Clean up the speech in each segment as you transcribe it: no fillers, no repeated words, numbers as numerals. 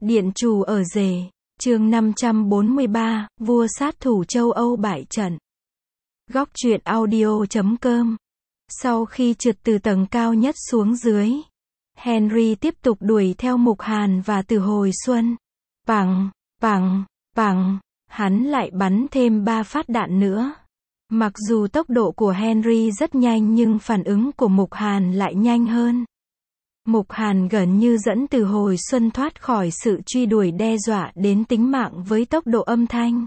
Điện Trù ở rể, chương 543, vua sát thủ châu Âu bại trận. Góc truyện audio.com. Sau khi trượt từ tầng cao nhất xuống dưới, Henry tiếp tục đuổi theo Mục Hàn và Từ Hồi Xuân. Bằng, hắn lại bắn thêm 3 phát đạn nữa. Mặc dù tốc độ của Henry rất nhanh nhưng phản ứng của Mục Hàn lại nhanh hơn. Mục Hàn gần như dẫn Từ Hồi Xuân thoát khỏi sự truy đuổi đe dọa đến tính mạng với tốc độ âm thanh.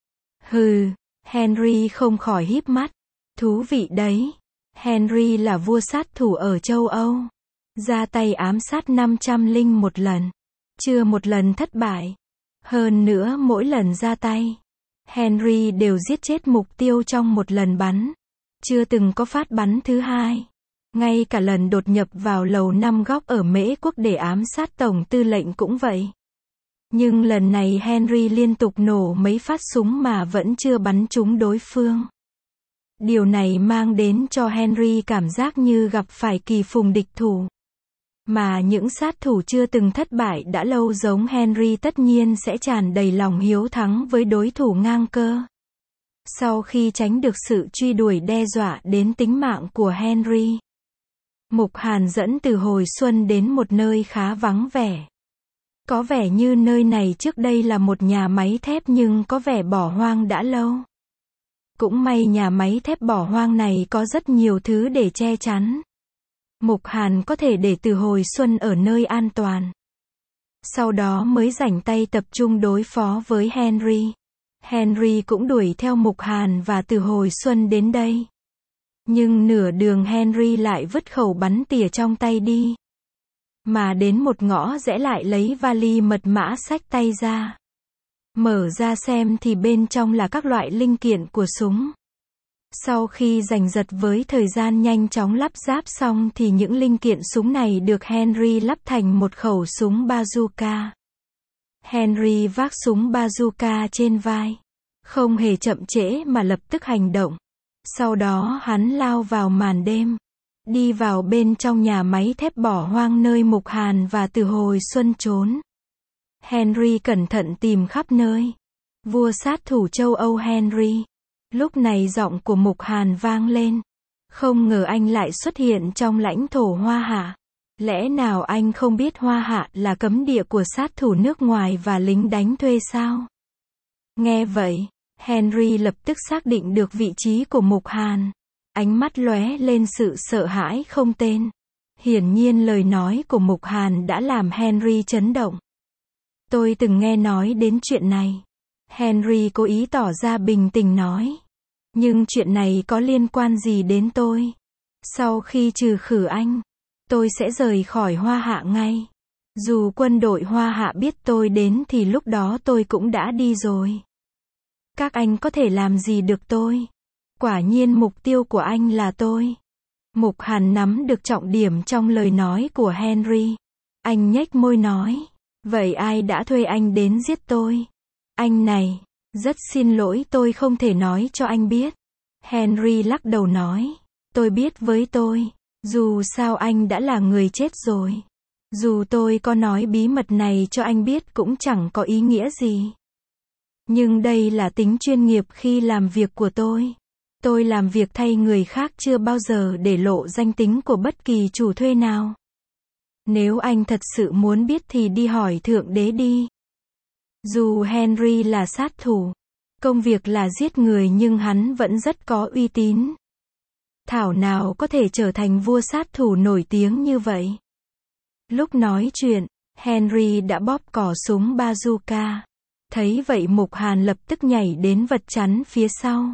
Hừ, Henry không khỏi híp mắt. Thú vị đấy. Henry là vua sát thủ ở châu Âu. Ra tay ám sát 501 lần. Chưa một lần thất bại. Hơn nữa mỗi lần ra tay, Henry đều giết chết mục tiêu trong một lần bắn. Chưa từng có phát bắn thứ hai. Ngay cả lần đột nhập vào lầu 5 góc ở Mễ Quốc để ám sát tổng tư lệnh cũng vậy. Nhưng lần này Henry liên tục nổ mấy phát súng mà vẫn chưa bắn trúng đối phương. Điều này mang đến cho Henry cảm giác như gặp phải kỳ phùng địch thủ. Mà những sát thủ chưa từng thất bại đã lâu giống Henry tất nhiên sẽ tràn đầy lòng hiếu thắng với đối thủ ngang cơ. Sau khi tránh được sự truy đuổi đe dọa đến tính mạng của Henry, Mục Hàn dẫn Từ Hồi Xuân đến một nơi khá vắng vẻ. Có vẻ như nơi này trước đây là một nhà máy thép nhưng có vẻ bỏ hoang đã lâu. Cũng may nhà máy thép bỏ hoang này có rất nhiều thứ để che chắn. Mục Hàn có thể để Từ Hồi Xuân ở nơi an toàn. Sau đó mới rảnh tay tập trung đối phó với Henry. Henry cũng đuổi theo Mục Hàn và Từ Hồi Xuân đến đây. Nhưng nửa đường Henry lại vứt khẩu bắn tỉa trong tay đi. Mà đến một ngõ rẽ lại lấy vali mật mã xách tay ra. Mở ra xem thì bên trong là các loại linh kiện của súng. Sau khi giành giật với thời gian nhanh chóng lắp ráp xong thì những linh kiện súng này được Henry lắp thành một khẩu súng bazooka. Henry vác súng bazooka trên vai. Không hề chậm trễ mà lập tức hành động. Sau đó hắn lao vào màn đêm. Đi vào bên trong nhà máy thép bỏ hoang nơi Mục Hàn và Từ Hồi Xuân trốn. Henry cẩn thận tìm khắp nơi. Vua sát thủ châu Âu Henry. Lúc này giọng của Mục Hàn vang lên. Không ngờ anh lại xuất hiện trong lãnh thổ Hoa Hạ. Lẽ nào anh không biết Hoa Hạ là cấm địa của sát thủ nước ngoài và lính đánh thuê sao? Nghe vậy, Henry lập tức xác định được vị trí của Mục Hàn. Ánh mắt lóe lên sự sợ hãi không tên. Hiển nhiên lời nói của Mục Hàn đã làm Henry chấn động. Tôi từng nghe nói đến chuyện này. Henry cố ý tỏ ra bình tĩnh nói. Nhưng chuyện này có liên quan gì đến tôi? Sau khi trừ khử anh, tôi sẽ rời khỏi Hoa Hạ ngay. Dù quân đội Hoa Hạ biết tôi đến thì lúc đó tôi cũng đã đi rồi. Các anh có thể làm gì được tôi? Quả nhiên mục tiêu của anh là tôi. Mục Hàn nắm được trọng điểm trong lời nói của Henry. Anh nhếch môi nói. Vậy ai đã thuê anh đến giết tôi? Anh này, rất xin lỗi tôi không thể nói cho anh biết. Henry lắc đầu nói. Tôi biết với tôi. Dù sao anh đã là người chết rồi. Dù tôi có nói bí mật này cho anh biết cũng chẳng có ý nghĩa gì. Nhưng đây là tính chuyên nghiệp khi làm việc của tôi. Tôi làm việc thay người khác chưa bao giờ để lộ danh tính của bất kỳ chủ thuê nào. Nếu anh thật sự muốn biết thì đi hỏi Thượng Đế đi. Dù Henry là sát thủ, công việc là giết người nhưng hắn vẫn rất có uy tín. Thảo nào có thể trở thành vua sát thủ nổi tiếng như vậy. Lúc nói chuyện, Henry đã bóp cò súng bazooka. Thấy vậy Mục Hàn lập tức nhảy đến vật chắn phía sau.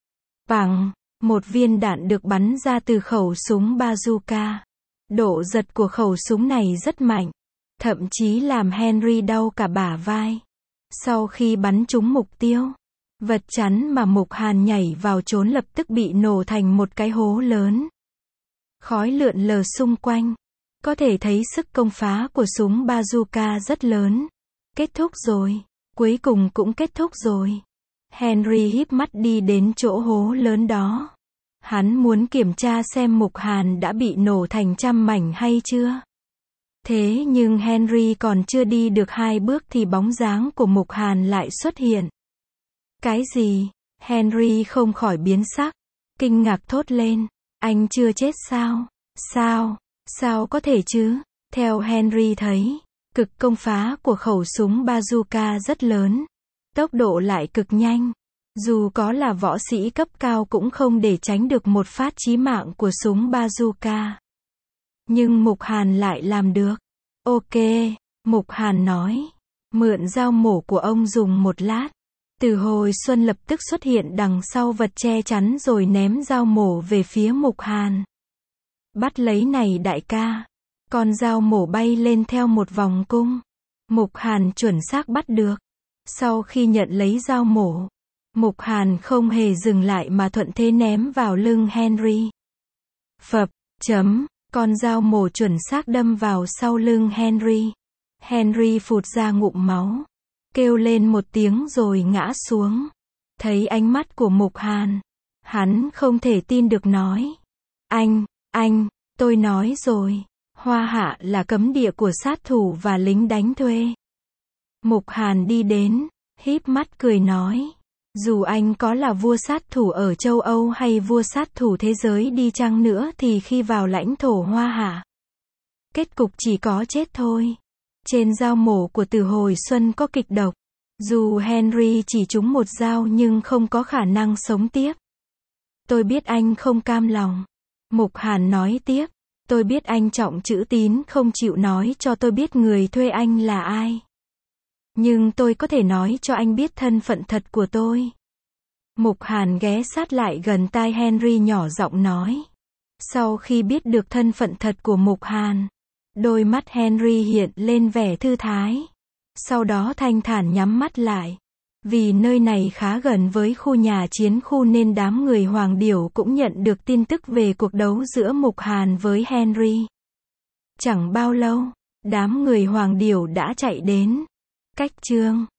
Một viên đạn được bắn ra từ khẩu súng bazooka. Độ giật của khẩu súng này rất mạnh, thậm chí làm Henry đau cả bả vai. Sau khi bắn trúng mục tiêu, vật chắn mà Mục Hàn nhảy vào trốn lập tức bị nổ thành một cái hố lớn. Khói lượn lờ xung quanh. Có thể thấy sức công phá của súng bazooka rất lớn. Kết thúc rồi. Cuối cùng cũng kết thúc rồi. Henry híp mắt đi đến chỗ hố lớn đó. Hắn muốn kiểm tra xem Mục Hàn đã bị nổ thành trăm mảnh hay chưa. Thế nhưng Henry còn chưa đi được 2 bước thì bóng dáng của Mục Hàn lại xuất hiện. Cái gì? Henry không khỏi biến sắc, kinh ngạc thốt lên. Anh chưa chết sao? Sao có thể chứ? Theo Henry thấy, cực công phá của khẩu súng bazooka rất lớn, tốc độ lại cực nhanh. Dù có là võ sĩ cấp cao cũng không để tránh được một phát chí mạng của súng bazooka. Nhưng Mục Hàn lại làm được. Ok, Mục Hàn nói. Mượn dao mổ của ông dùng một lát. Từ Hồi Xuân lập tức xuất hiện đằng sau vật che chắn rồi ném dao mổ về phía Mục Hàn. Bắt lấy này đại ca. Con dao mổ bay lên theo một vòng cung. Mục Hàn chuẩn xác bắt được. Sau khi nhận lấy dao mổ, Mục Hàn không hề dừng lại mà thuận thế ném vào lưng Henry. Phập, con dao mổ chuẩn xác đâm vào sau lưng Henry. Henry phụt ra ngụm máu, kêu lên một tiếng rồi ngã xuống. Thấy ánh mắt của Mục Hàn, hắn không thể tin được nói. Anh, tôi nói rồi, Hoa Hạ là cấm địa của sát thủ và lính đánh thuê. Mục Hàn đi đến, híp mắt cười nói. Dù anh có là vua sát thủ ở châu Âu hay vua sát thủ thế giới đi chăng nữa thì khi vào lãnh thổ Hoa Hạ, kết cục chỉ có chết thôi. Trên dao mổ của Từ Hồi Xuân có kịch độc. Dù Henry chỉ trúng một dao nhưng không có khả năng sống tiếp. Tôi biết anh không cam lòng. Mục Hàn nói tiếp. Tôi biết anh trọng chữ tín không chịu nói cho tôi biết người thuê anh là ai. Nhưng tôi có thể nói cho anh biết thân phận thật của tôi. Mục Hàn ghé sát lại gần tai Henry nhỏ giọng nói. Sau khi biết được thân phận thật của Mục Hàn, đôi mắt Henry hiện lên vẻ thư thái. Sau đó thanh thản nhắm mắt lại. Vì nơi này khá gần với khu nhà chiến khu nên đám người Hoàng Điểu cũng nhận được tin tức về cuộc đấu giữa Mục Hàn với Henry. Chẳng bao lâu, đám người Hoàng Điểu đã chạy đến. Cách chương